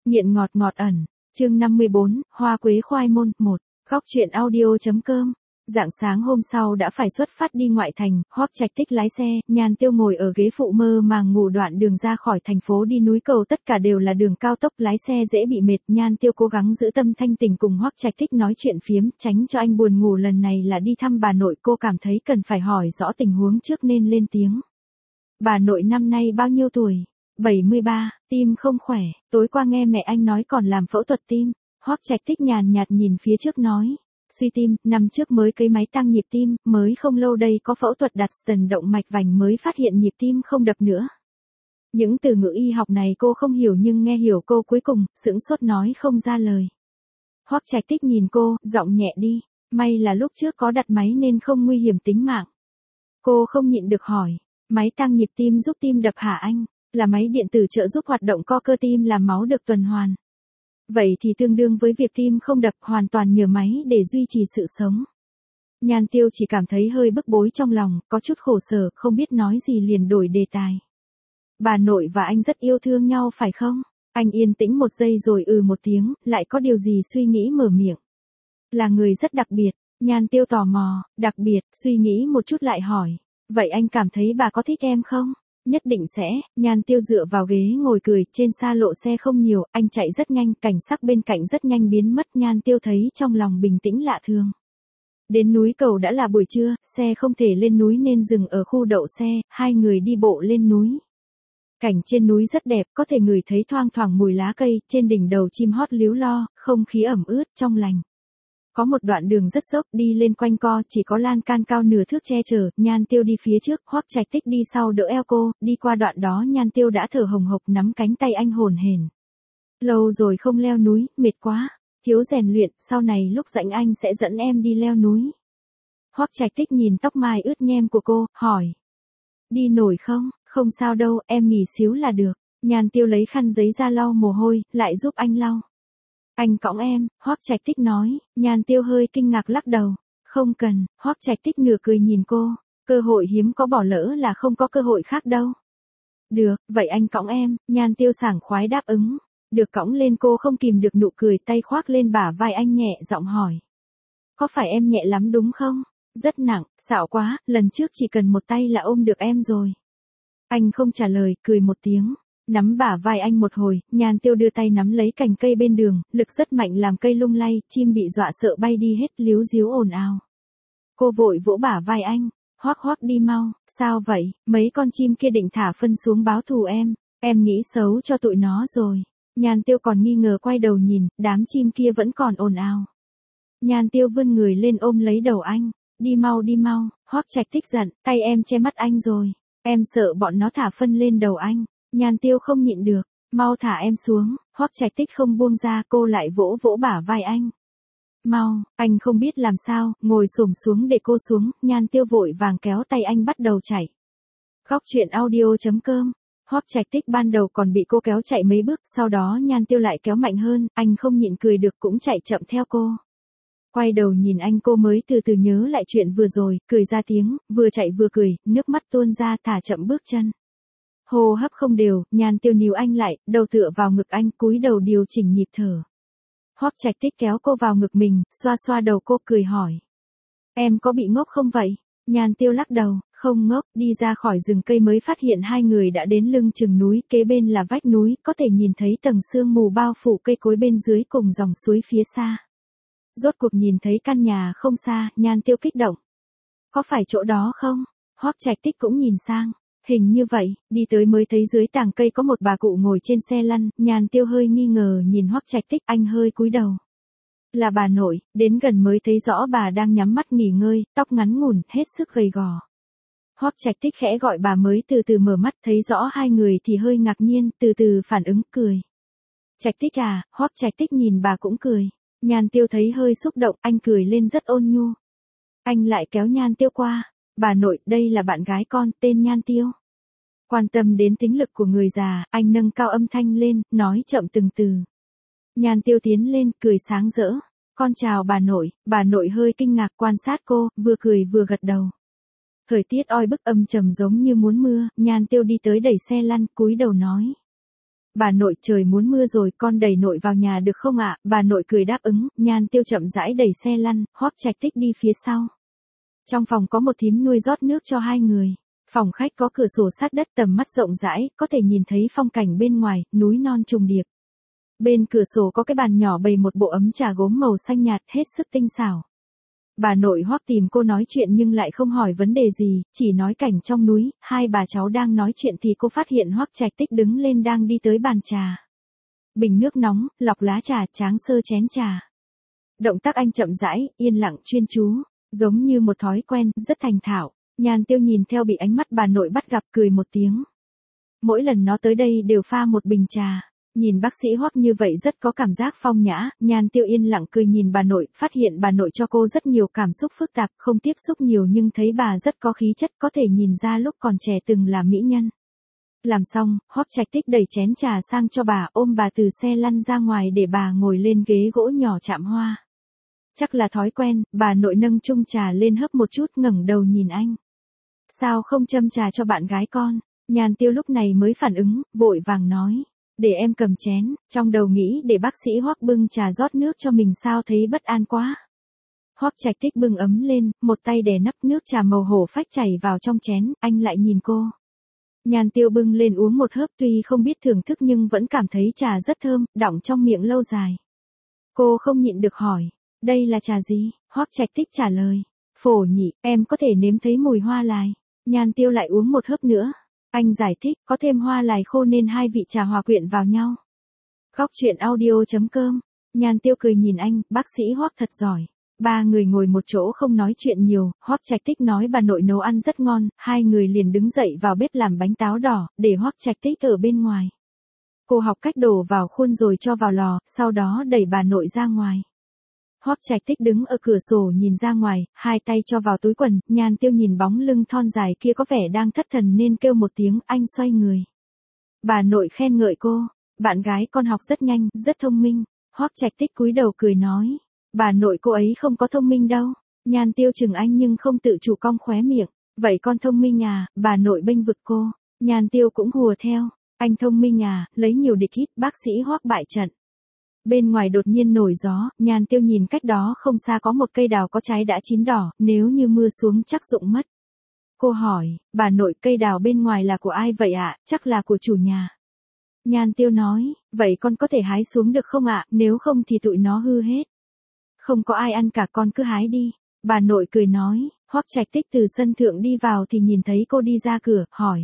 Nghiện ngọt ngọt ẩn, chương 54, Hoa quế khoai môn, 1, góc truyện audio.com. Rạng sáng hôm sau đã phải xuất phát đi ngoại thành, Hoắc Trạch Tích lái xe, Nhan Tiêu ngồi ở ghế phụ mơ màng ngủ. Đoạn đường ra khỏi thành phố đi núi Cầu tất cả đều là đường cao tốc, lái xe dễ bị mệt. Nhan Tiêu cố gắng giữ tâm thanh tỉnh cùng Hoắc Trạch Tích nói chuyện phiếm, tránh cho anh buồn ngủ. Lần này là đi thăm bà nội, cô cảm thấy cần phải hỏi rõ tình huống trước nên lên tiếng. Bà nội năm nay bao nhiêu tuổi? 73, tim không khỏe, tối qua nghe mẹ anh nói còn làm phẫu thuật tim. Hoắc Trạch Tích nhàn nhạt nhìn phía trước nói. Suy tim, năm trước mới cấy máy tăng nhịp tim, mới không lâu đây có phẫu thuật đặt stent động mạch vành mới phát hiện nhịp tim không đập nữa. Những từ ngữ y học này cô không hiểu nhưng nghe hiểu câu cuối cùng, sững sốt nói không ra lời. Hoắc Trạch Tích nhìn cô, giọng nhẹ đi, may là lúc trước có đặt máy nên không nguy hiểm tính mạng. Cô không nhịn được hỏi, máy tăng nhịp tim giúp tim đập hả anh? Là máy điện tử trợ giúp hoạt động co cơ tim làm máu được tuần hoàn. Vậy thì tương đương với việc tim không đập, hoàn toàn nhờ máy để duy trì sự sống. Nhan Tiêu chỉ cảm thấy hơi bức bối trong lòng, có chút khổ sở, không biết nói gì liền đổi đề tài. Bà nội và anh rất yêu thương nhau phải không? Anh yên tĩnh một giây rồi một tiếng, lại có điều gì suy nghĩ mở miệng. Là người rất đặc biệt, Nhan Tiêu tò mò, đặc biệt, suy nghĩ một chút lại hỏi. Vậy anh cảm thấy bà có thích em không? Nhất định sẽ, Nhan Tiêu dựa vào ghế ngồi cười, trên xa lộ xe không nhiều, anh chạy rất nhanh, cảnh sắc bên cạnh rất nhanh biến mất. Nhan Tiêu thấy trong lòng bình tĩnh lạ thường. Đến núi Cầu đã là buổi trưa, xe không thể lên núi nên dừng ở khu đậu xe, hai người đi bộ lên núi. Cảnh trên núi rất đẹp, có thể ngửi thấy thoang thoảng mùi lá cây, trên đỉnh đầu chim hót líu lo, không khí ẩm ướt, trong lành. Có một đoạn đường rất dốc, đi lên quanh co, chỉ có lan can cao nửa thước che chở. Nhan Tiêu đi phía trước, Hoắc Trạch Tích đi sau đỡ eo cô, đi qua đoạn đó Nhan Tiêu đã thở hồng hộc nắm cánh tay anh hổn hển. Lâu rồi không leo núi, mệt quá, thiếu rèn luyện, sau này lúc rảnh anh sẽ dẫn em đi leo núi. Hoắc Trạch Tích nhìn tóc mai ướt nhem của cô, hỏi. Đi nổi không? Không sao đâu, em nghỉ xíu là được. Nhan Tiêu lấy khăn giấy ra lau mồ hôi, lại giúp anh lau. Anh cõng em, Hoắc Trạch Tích nói. Nhan Tiêu hơi kinh ngạc lắc đầu. Không cần, Hoắc Trạch Tích nửa cười nhìn cô. Cơ hội hiếm có, bỏ lỡ là không có cơ hội khác đâu. Được, vậy anh cõng em. Nhan Tiêu sảng khoái đáp ứng. Được cõng lên cô không kìm được nụ cười, tay khoác lên bả vai anh nhẹ giọng hỏi. Có phải em nhẹ lắm đúng không? Rất nặng, xạo quá, lần trước chỉ cần một tay là ôm được em rồi. Anh không trả lời, cười một tiếng. Nắm bả vai anh một hồi, Nhan Tiêu đưa tay nắm lấy cành cây bên đường, lực rất mạnh làm cây lung lay, chim bị dọa sợ bay đi hết, líu díu ồn ào. Cô vội vỗ bả vai anh, Hoắc đi mau, sao vậy, mấy con chim kia định thả phân xuống báo thù em nghĩ xấu cho tụi nó rồi. Nhan Tiêu còn nghi ngờ quay đầu nhìn, đám chim kia vẫn còn ồn ào. Nhan Tiêu vươn người lên ôm lấy đầu anh, đi mau, Hoắc Trạch Tích giận, tay em che mắt anh rồi, em sợ bọn nó thả phân lên đầu anh. Nhan Tiêu không nhịn được, mau thả em xuống. Hoắc Trạch Tích không buông ra, cô lại vỗ vỗ bả vai anh. Mau, anh không biết làm sao, ngồi xổm xuống để cô xuống. Nhan Tiêu vội vàng kéo tay anh bắt đầu chạy. Góc truyện audio.com. Hoắc Trạch Tích ban đầu còn bị cô kéo chạy mấy bước, sau đó Nhan Tiêu lại kéo mạnh hơn, anh không nhịn cười được cũng chạy chậm theo cô. Quay đầu nhìn anh, cô mới từ từ nhớ lại chuyện vừa rồi, cười ra tiếng, vừa chạy vừa cười, nước mắt tuôn ra, thả chậm bước chân. Hô hấp không đều, Nhan Tiêu níu anh lại, đầu tựa vào ngực anh, cúi đầu điều chỉnh nhịp thở. Hoắc Trạch Tích kéo cô vào ngực mình, xoa xoa đầu cô, cười hỏi. Em có bị ngốc không vậy? Nhan Tiêu lắc đầu, không ngốc. Đi ra khỏi rừng cây mới phát hiện hai người đã đến lưng chừng núi, kế bên là vách núi, có thể nhìn thấy tầng sương mù bao phủ cây cối bên dưới cùng dòng suối phía xa. Rốt cuộc nhìn thấy căn nhà không xa, Nhan Tiêu kích động. Có phải chỗ đó không? Hoắc Trạch Tích cũng nhìn sang. Hình như vậy, đi tới mới thấy dưới tàng cây có một bà cụ ngồi trên xe lăn. Nhan Tiêu hơi nghi ngờ nhìn Hoắc Trạch Tích, anh hơi cúi đầu. Là bà nội, đến gần mới thấy rõ bà đang nhắm mắt nghỉ ngơi, tóc ngắn ngủn, hết sức gầy gò. Hoắc Trạch Tích khẽ gọi bà mới từ từ mở mắt, thấy rõ hai người thì hơi ngạc nhiên, từ từ phản ứng, cười. Trạch Tích à? Hoắc Trạch Tích nhìn bà cũng cười. Nhan Tiêu thấy hơi xúc động, anh cười lên rất ôn nhu. Anh lại kéo Nhan Tiêu qua. Bà nội, đây là bạn gái con, tên Nhan Tiêu. Quan tâm đến tính lực của người già, anh nâng cao âm thanh lên, nói chậm từng từ. Nhan Tiêu tiến lên, cười sáng rỡ. Con chào bà nội hơi kinh ngạc quan sát cô, vừa cười vừa gật đầu. Thời tiết oi bức âm trầm giống như muốn mưa, Nhan Tiêu đi tới đẩy xe lăn, cúi đầu nói. Bà nội, trời muốn mưa rồi, con đẩy nội vào nhà được không ạ? Bà nội cười đáp ứng, Nhan Tiêu chậm rãi đẩy xe lăn, Hoắc Trạch Tích đi phía sau. Trong phòng có một thím nuôi rót nước cho hai người. Phòng khách có cửa sổ sát đất, tầm mắt rộng rãi, có thể nhìn thấy phong cảnh bên ngoài, núi non trùng điệp. Bên cửa sổ có cái bàn nhỏ bày một bộ ấm trà gốm màu xanh nhạt, hết sức tinh xảo. Bà nội Hoắc tìm cô nói chuyện nhưng lại không hỏi vấn đề gì, chỉ nói cảnh trong núi. Hai bà cháu đang nói chuyện thì cô phát hiện Hoắc Trạch Tích đứng lên đang đi tới bàn trà. Bình nước nóng, lọc lá trà, tráng sơ chén trà. Động tác anh chậm rãi, yên lặng, chuyên chú, giống như một thói quen, rất thành thạo. Nhan Tiêu nhìn theo bị ánh mắt bà nội bắt gặp, cười một tiếng. Mỗi lần nó tới đây đều pha một bình trà. Nhìn bác sĩ Hoắc như vậy rất có cảm giác phong nhã. Nhan Tiêu yên lặng cười nhìn bà nội, phát hiện bà nội cho cô rất nhiều cảm xúc phức tạp, không tiếp xúc nhiều nhưng thấy bà rất có khí chất, có thể nhìn ra lúc còn trẻ từng là mỹ nhân. Làm xong, Hoắc Trạch Tích đẩy chén trà sang cho bà, ôm bà từ xe lăn ra ngoài để bà ngồi lên ghế gỗ nhỏ chạm hoa. Chắc là thói quen, bà nội nâng chung trà lên hớp một chút, ngẩng đầu nhìn anh. Sao không châm trà cho bạn gái con? Nhan Tiêu lúc này mới phản ứng, vội vàng nói. Để em cầm chén, trong đầu nghĩ để bác sĩ Hoắc bưng trà rót nước cho mình sao thấy bất an quá. Hoắc Trạch Tích bưng ấm lên, một tay đè nắp nước trà màu hổ phách chảy vào trong chén, anh lại nhìn cô. Nhan Tiêu bưng lên uống một hớp, tuy không biết thưởng thức nhưng vẫn cảm thấy trà rất thơm, đọng trong miệng lâu dài. Cô không nhịn được hỏi, đây là trà gì? Hoắc Trạch Tích trả lời, phổ nhị, em có thể nếm thấy mùi hoa lài. Nhan Tiêu lại uống một hớp nữa. Anh giải thích, có thêm hoa lài khô nên hai vị trà hòa quyện vào nhau. Góc truyện audio.com. Nhan Tiêu cười nhìn anh, bác sĩ Hoắc thật giỏi. Ba người ngồi một chỗ không nói chuyện nhiều, Hoắc Trạch Tích nói bà nội nấu ăn rất ngon, hai người liền đứng dậy vào bếp làm bánh táo đỏ, để Hoắc Trạch Tích ở bên ngoài. Cô học cách đổ vào khuôn rồi cho vào lò, sau đó đẩy bà nội ra ngoài. Hoắc Trạch Tích đứng ở cửa sổ nhìn ra ngoài, hai tay cho vào túi quần. Nhan Tiêu nhìn bóng lưng thon dài kia có vẻ đang thất thần nên kêu một tiếng, anh xoay người. Bà nội khen ngợi cô, bạn gái con học rất nhanh, rất thông minh. Hoắc Trạch Tích cúi đầu cười nói, bà nội cô ấy không có thông minh đâu. Nhan Tiêu chừng anh nhưng không tự chủ cong khóe miệng, vậy con thông minh à? Bà nội bênh vực cô. Nhan Tiêu cũng hùa theo, anh thông minh à, lấy nhiều địch ít, bác sĩ Hoắc bại trận. Bên ngoài đột nhiên nổi gió, Nhan Tiêu nhìn cách đó không xa có một cây đào có trái đã chín đỏ, nếu như mưa xuống chắc rụng mất. Cô hỏi, bà nội cây đào bên ngoài là của ai vậy ạ? Chắc là của chủ nhà. Nhan Tiêu nói, vậy con có thể hái xuống được không ạ? Nếu không thì tụi nó hư hết. Không có ai ăn cả, con cứ hái đi. Bà nội cười nói. Hoắc Trạch Tích từ sân thượng đi vào thì nhìn thấy cô đi ra cửa, hỏi.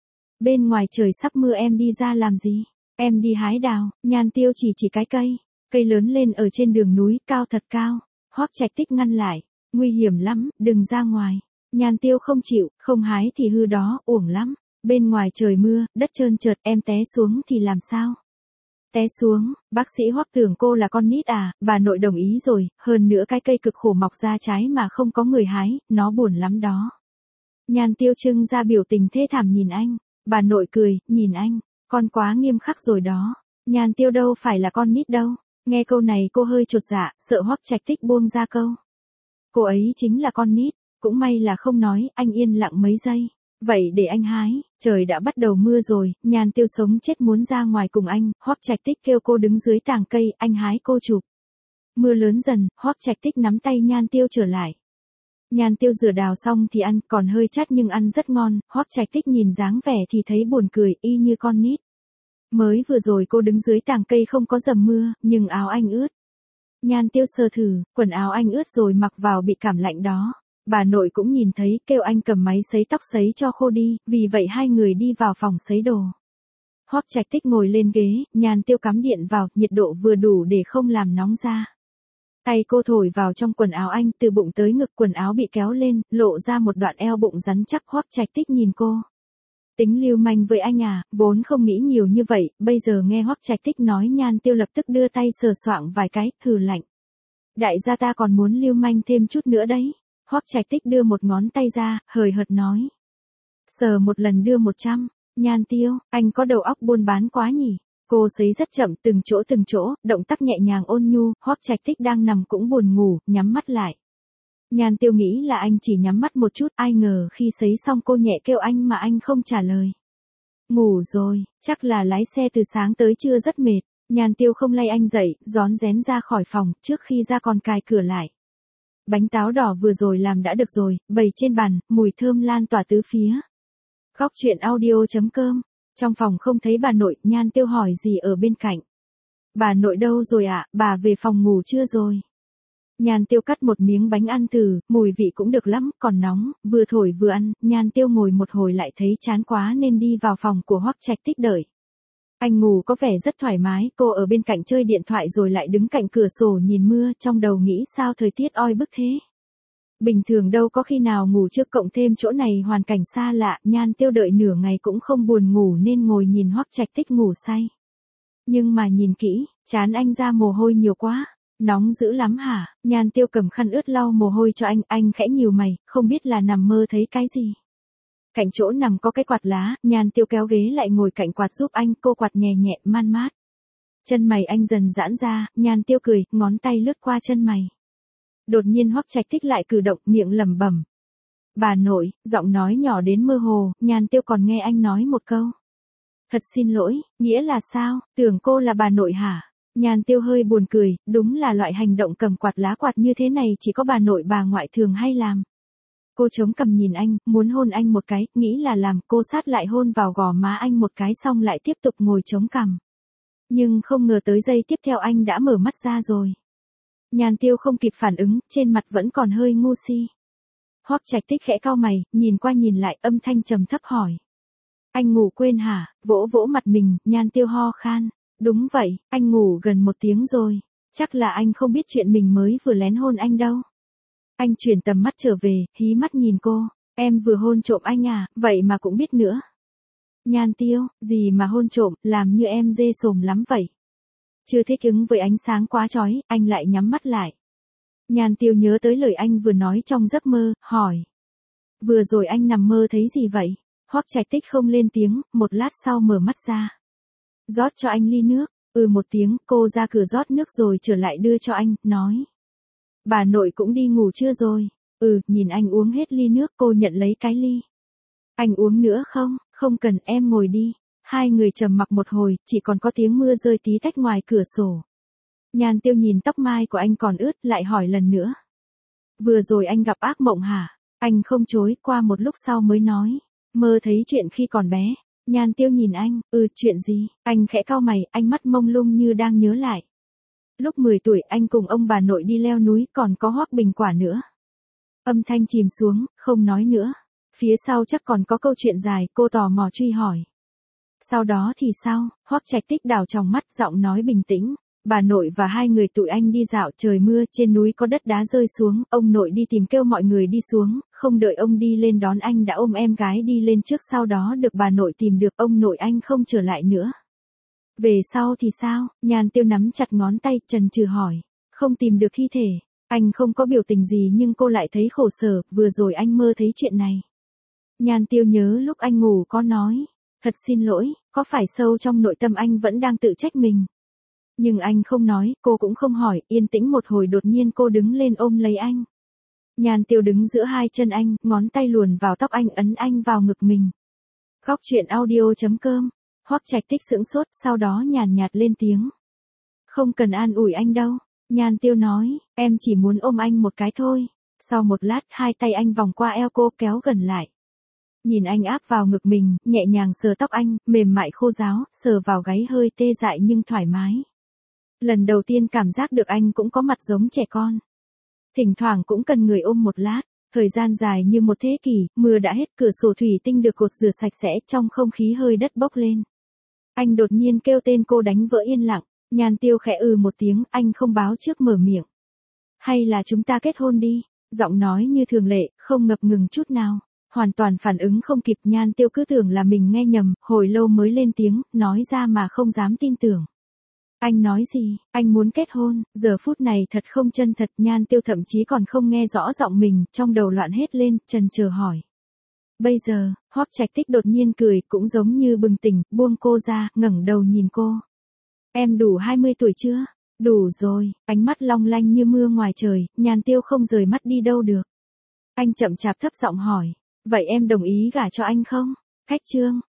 Bên ngoài trời sắp mưa em đi ra làm gì? Em đi hái đào. Nhan Tiêu chỉ cái cây lớn lên ở trên đường núi, cao thật cao. Hoắc Trạch Tích ngăn lại, nguy hiểm lắm, đừng ra ngoài. Nhan Tiêu không chịu, không hái thì hư đó, uổng lắm. Bên ngoài trời mưa, đất trơn trượt, em té xuống thì làm sao? Té xuống, bác sĩ Hoắc tưởng cô là con nít à? Bà nội đồng ý rồi, hơn nữa cái cây cực khổ mọc ra trái mà không có người hái, nó buồn lắm đó. Nhan Tiêu trưng ra biểu tình thê thảm nhìn anh. Bà nội cười, nhìn anh, con quá nghiêm khắc rồi đó. Nhan Tiêu đâu phải là con nít đâu. Nghe câu này cô hơi chột dạ, sợ Hoắc Trạch Tích buông ra câu. Cô ấy chính là con nít, cũng may là không nói, anh yên lặng mấy giây. Vậy để anh hái, trời đã bắt đầu mưa rồi. Nhan Tiêu sống chết muốn ra ngoài cùng anh. Hoắc Trạch Tích kêu cô đứng dưới tàng cây, anh hái cô chụp. Mưa lớn dần, Hoắc Trạch Tích nắm tay Nhan Tiêu trở lại. Nhan Tiêu rửa đào xong thì ăn, còn hơi chát nhưng ăn rất ngon. Hoắc Trạch Tích nhìn dáng vẻ thì thấy buồn cười, y như con nít. Mới vừa rồi cô đứng dưới tàng cây không có dầm mưa, nhưng áo anh ướt. Nhan Tiêu sờ thử, quần áo anh ướt rồi mặc vào bị cảm lạnh đó. Bà nội cũng nhìn thấy, kêu anh cầm máy sấy tóc sấy cho khô đi, vì vậy hai người đi vào phòng sấy đồ. Hoắc Trạch Tích ngồi lên ghế, Nhan Tiêu cắm điện vào, nhiệt độ vừa đủ để không làm nóng da. Tay cô thổi vào trong quần áo anh, từ bụng tới ngực quần áo bị kéo lên, lộ ra một đoạn eo bụng rắn chắc. Hoắc Trạch Tích nhìn cô. Tính lưu manh với anh à, vốn không nghĩ nhiều như vậy, bây giờ nghe Hoắc Trạch Tích nói Nhan Tiêu lập tức đưa tay sờ soạng vài cái, hừ lạnh. Đại gia ta còn muốn lưu manh thêm chút nữa đấy. Hoắc Trạch Tích đưa một ngón tay ra, hời hợt nói. Sờ một lần đưa 100, Nhan Tiêu, anh có đầu óc buôn bán quá nhỉ. Cô sấy rất chậm, từng chỗ, động tác nhẹ nhàng ôn nhu. Hoắc Trạch Tích đang nằm cũng buồn ngủ, nhắm mắt lại. Nhan Tiêu nghĩ là anh chỉ nhắm mắt một chút, ai ngờ khi sấy xong cô nhẹ kêu anh mà anh không trả lời. Ngủ rồi, chắc là lái xe từ sáng tới trưa rất mệt. Nhan Tiêu không lay anh dậy, rón rén ra khỏi phòng, trước khi ra còn cài cửa lại. Bánh táo đỏ vừa rồi làm đã được rồi, bày trên bàn, mùi thơm lan tỏa tứ phía. Góc chuyện audio.com. Trong phòng không thấy bà nội, Nhan Tiêu hỏi gì ở bên cạnh. Bà nội đâu rồi ạ, bà về phòng ngủ chưa rồi? Nhan Tiêu cắt một miếng bánh ăn thử, mùi vị cũng được lắm, còn nóng, vừa thổi vừa ăn. Nhan Tiêu ngồi một hồi lại thấy chán quá nên đi vào phòng của Hoắc Trạch Tích đợi. Anh ngủ có vẻ rất thoải mái, cô ở bên cạnh chơi điện thoại rồi lại đứng cạnh cửa sổ nhìn mưa, trong đầu nghĩ sao thời tiết oi bức thế. Bình thường đâu có khi nào ngủ trước, cộng thêm chỗ này hoàn cảnh xa lạ, Nhan Tiêu đợi nửa ngày cũng không buồn ngủ nên ngồi nhìn Hoắc Trạch Tích ngủ say. Nhưng mà nhìn kỹ, trán anh ra mồ hôi nhiều quá. Nóng dữ lắm hả? Nhan Tiêu cầm khăn ướt lau mồ hôi cho anh khẽ nhíu mày, không biết là nằm mơ thấy cái gì. Cạnh chỗ nằm có cái quạt lá, Nhan Tiêu kéo ghế lại ngồi cạnh quạt giúp anh, cô quạt nhẹ nhẹ, man mát. Chân mày anh dần giãn ra, Nhan Tiêu cười, ngón tay lướt qua chân mày. Đột nhiên Hoắc Trạch Tích lại cử động, miệng lẩm bẩm. Bà nội, giọng nói nhỏ đến mơ hồ, Nhan Tiêu còn nghe anh nói một câu. Thật xin lỗi, nghĩa là sao, tưởng cô là bà nội hả? Nhan Tiêu hơi buồn cười, đúng là loại hành động cầm quạt lá quạt như thế này chỉ có bà nội bà ngoại thường hay làm. Cô chống cằm nhìn anh, muốn hôn anh một cái, nghĩ là làm, cô sát lại hôn vào gò má anh một cái xong lại tiếp tục ngồi chống cằm. Nhưng không ngờ tới giây tiếp theo anh đã mở mắt ra rồi. Nhan Tiêu không kịp phản ứng, trên mặt vẫn còn hơi ngu si. Hoắc Trạch Tích khẽ cau mày, nhìn qua nhìn lại, âm thanh trầm thấp hỏi. Anh ngủ quên hả? Vỗ vỗ mặt mình, Nhan Tiêu ho khan. Đúng vậy, anh ngủ gần 1 tiếng rồi. Chắc là anh không biết chuyện mình mới vừa lén hôn anh đâu. Anh chuyển tầm mắt trở về, hí mắt nhìn cô. Em vừa hôn trộm anh à, vậy mà cũng biết nữa. Nhan Tiêu, gì mà hôn trộm, làm như em dê sồm lắm vậy. Chưa thích ứng với ánh sáng quá chói, anh lại nhắm mắt lại. Nhan Tiêu nhớ tới lời anh vừa nói trong giấc mơ, hỏi. Vừa rồi anh nằm mơ thấy gì vậy? Hoắc Trạch Tích không lên tiếng, một lát sau mở mắt ra. Rót cho anh ly nước, một tiếng, cô ra cửa rót nước rồi trở lại đưa cho anh, nói. Bà nội cũng đi ngủ chưa rồi? Nhìn anh uống hết ly nước, cô nhận lấy cái ly. Anh uống nữa không? Không cần, em ngồi đi. Hai người trầm mặc một hồi, chỉ còn có tiếng mưa rơi tí tách ngoài cửa sổ. Nhan Tiêu nhìn tóc mai của anh còn ướt, lại hỏi lần nữa. Vừa rồi anh gặp ác mộng hả? Anh không chối, qua một lúc sau mới nói. Mơ thấy chuyện khi còn bé. Nhan Tiêu nhìn anh, chuyện gì? Anh khẽ cau mày, ánh mắt mông lung như đang nhớ lại. Lúc 10 tuổi anh cùng ông bà nội đi leo núi, còn có Hoắc Bình Quả nữa. Âm thanh chìm xuống, không nói nữa. Phía sau chắc còn có câu chuyện dài, cô tò mò truy hỏi. Sau đó thì sao? Hoắc Trạch Tích đảo tròng mắt, giọng nói bình tĩnh. Bà nội và hai người tụi anh đi dạo, trời mưa, trên núi có đất đá rơi xuống, ông nội đi tìm kêu mọi người đi xuống, không đợi ông đi lên đón anh đã ôm em gái đi lên trước, sau đó được bà nội tìm được, ông nội anh không trở lại nữa. Về sau thì sao? Nhan Tiêu nắm chặt ngón tay, chần chừ hỏi. Không tìm được thi thể. Anh không có biểu tình gì nhưng cô lại thấy khổ sở, vừa rồi anh mơ thấy chuyện này. Nhan Tiêu nhớ lúc anh ngủ có nói. Thật xin lỗi, có phải sâu trong nội tâm anh vẫn đang tự trách mình? Nhưng anh không nói, cô cũng không hỏi, yên tĩnh một hồi đột nhiên cô đứng lên ôm lấy anh. Nhan Tiêu đứng giữa hai chân anh, ngón tay luồn vào tóc anh, ấn anh vào ngực mình. Góc chuyện audio.com. Hoắc Trạch Tích sững sốt, sau đó nhàn nhạt lên tiếng. Không cần an ủi anh đâu. Nhan Tiêu nói, em chỉ muốn ôm anh một cái thôi. Sau một lát, hai tay anh vòng qua eo cô, kéo gần lại. Nhìn anh áp vào ngực mình, nhẹ nhàng sờ tóc anh, mềm mại khô ráo, sờ vào gáy hơi tê dại nhưng thoải mái. Lần đầu tiên cảm giác được anh cũng có mặt giống trẻ con. Thỉnh thoảng cũng cần người ôm một lát. Thời gian dài như một thế kỷ, mưa đã hết, cửa sổ thủy tinh được gột rửa sạch sẽ, trong không khí hơi đất bốc lên. Anh đột nhiên kêu tên cô, đánh vỡ yên lặng. Nhan Tiêu khẽ một tiếng, anh không báo trước mở miệng. Hay là chúng ta kết hôn đi? Giọng nói như thường lệ, không ngập ngừng chút nào. Hoàn toàn phản ứng không kịp, Nhan Tiêu cứ tưởng là mình nghe nhầm, hồi lâu mới lên tiếng, nói ra mà không dám tin tưởng. Anh nói gì? Anh muốn kết hôn? Giờ phút này thật không chân thật, Nhan Tiêu thậm chí còn không nghe rõ giọng mình, trong đầu loạn hết lên, chần chờ hỏi. Bây giờ, Hoắc Trạch Tích đột nhiên cười, cũng giống như bừng tỉnh, buông cô ra, ngẩng đầu nhìn cô. Em đủ 20 tuổi chưa? Đủ rồi, ánh mắt long lanh như mưa ngoài trời, Nhan Tiêu không rời mắt đi đâu được. Anh chậm chạp thấp giọng hỏi. Vậy em đồng ý gả cho anh không? Khách trương.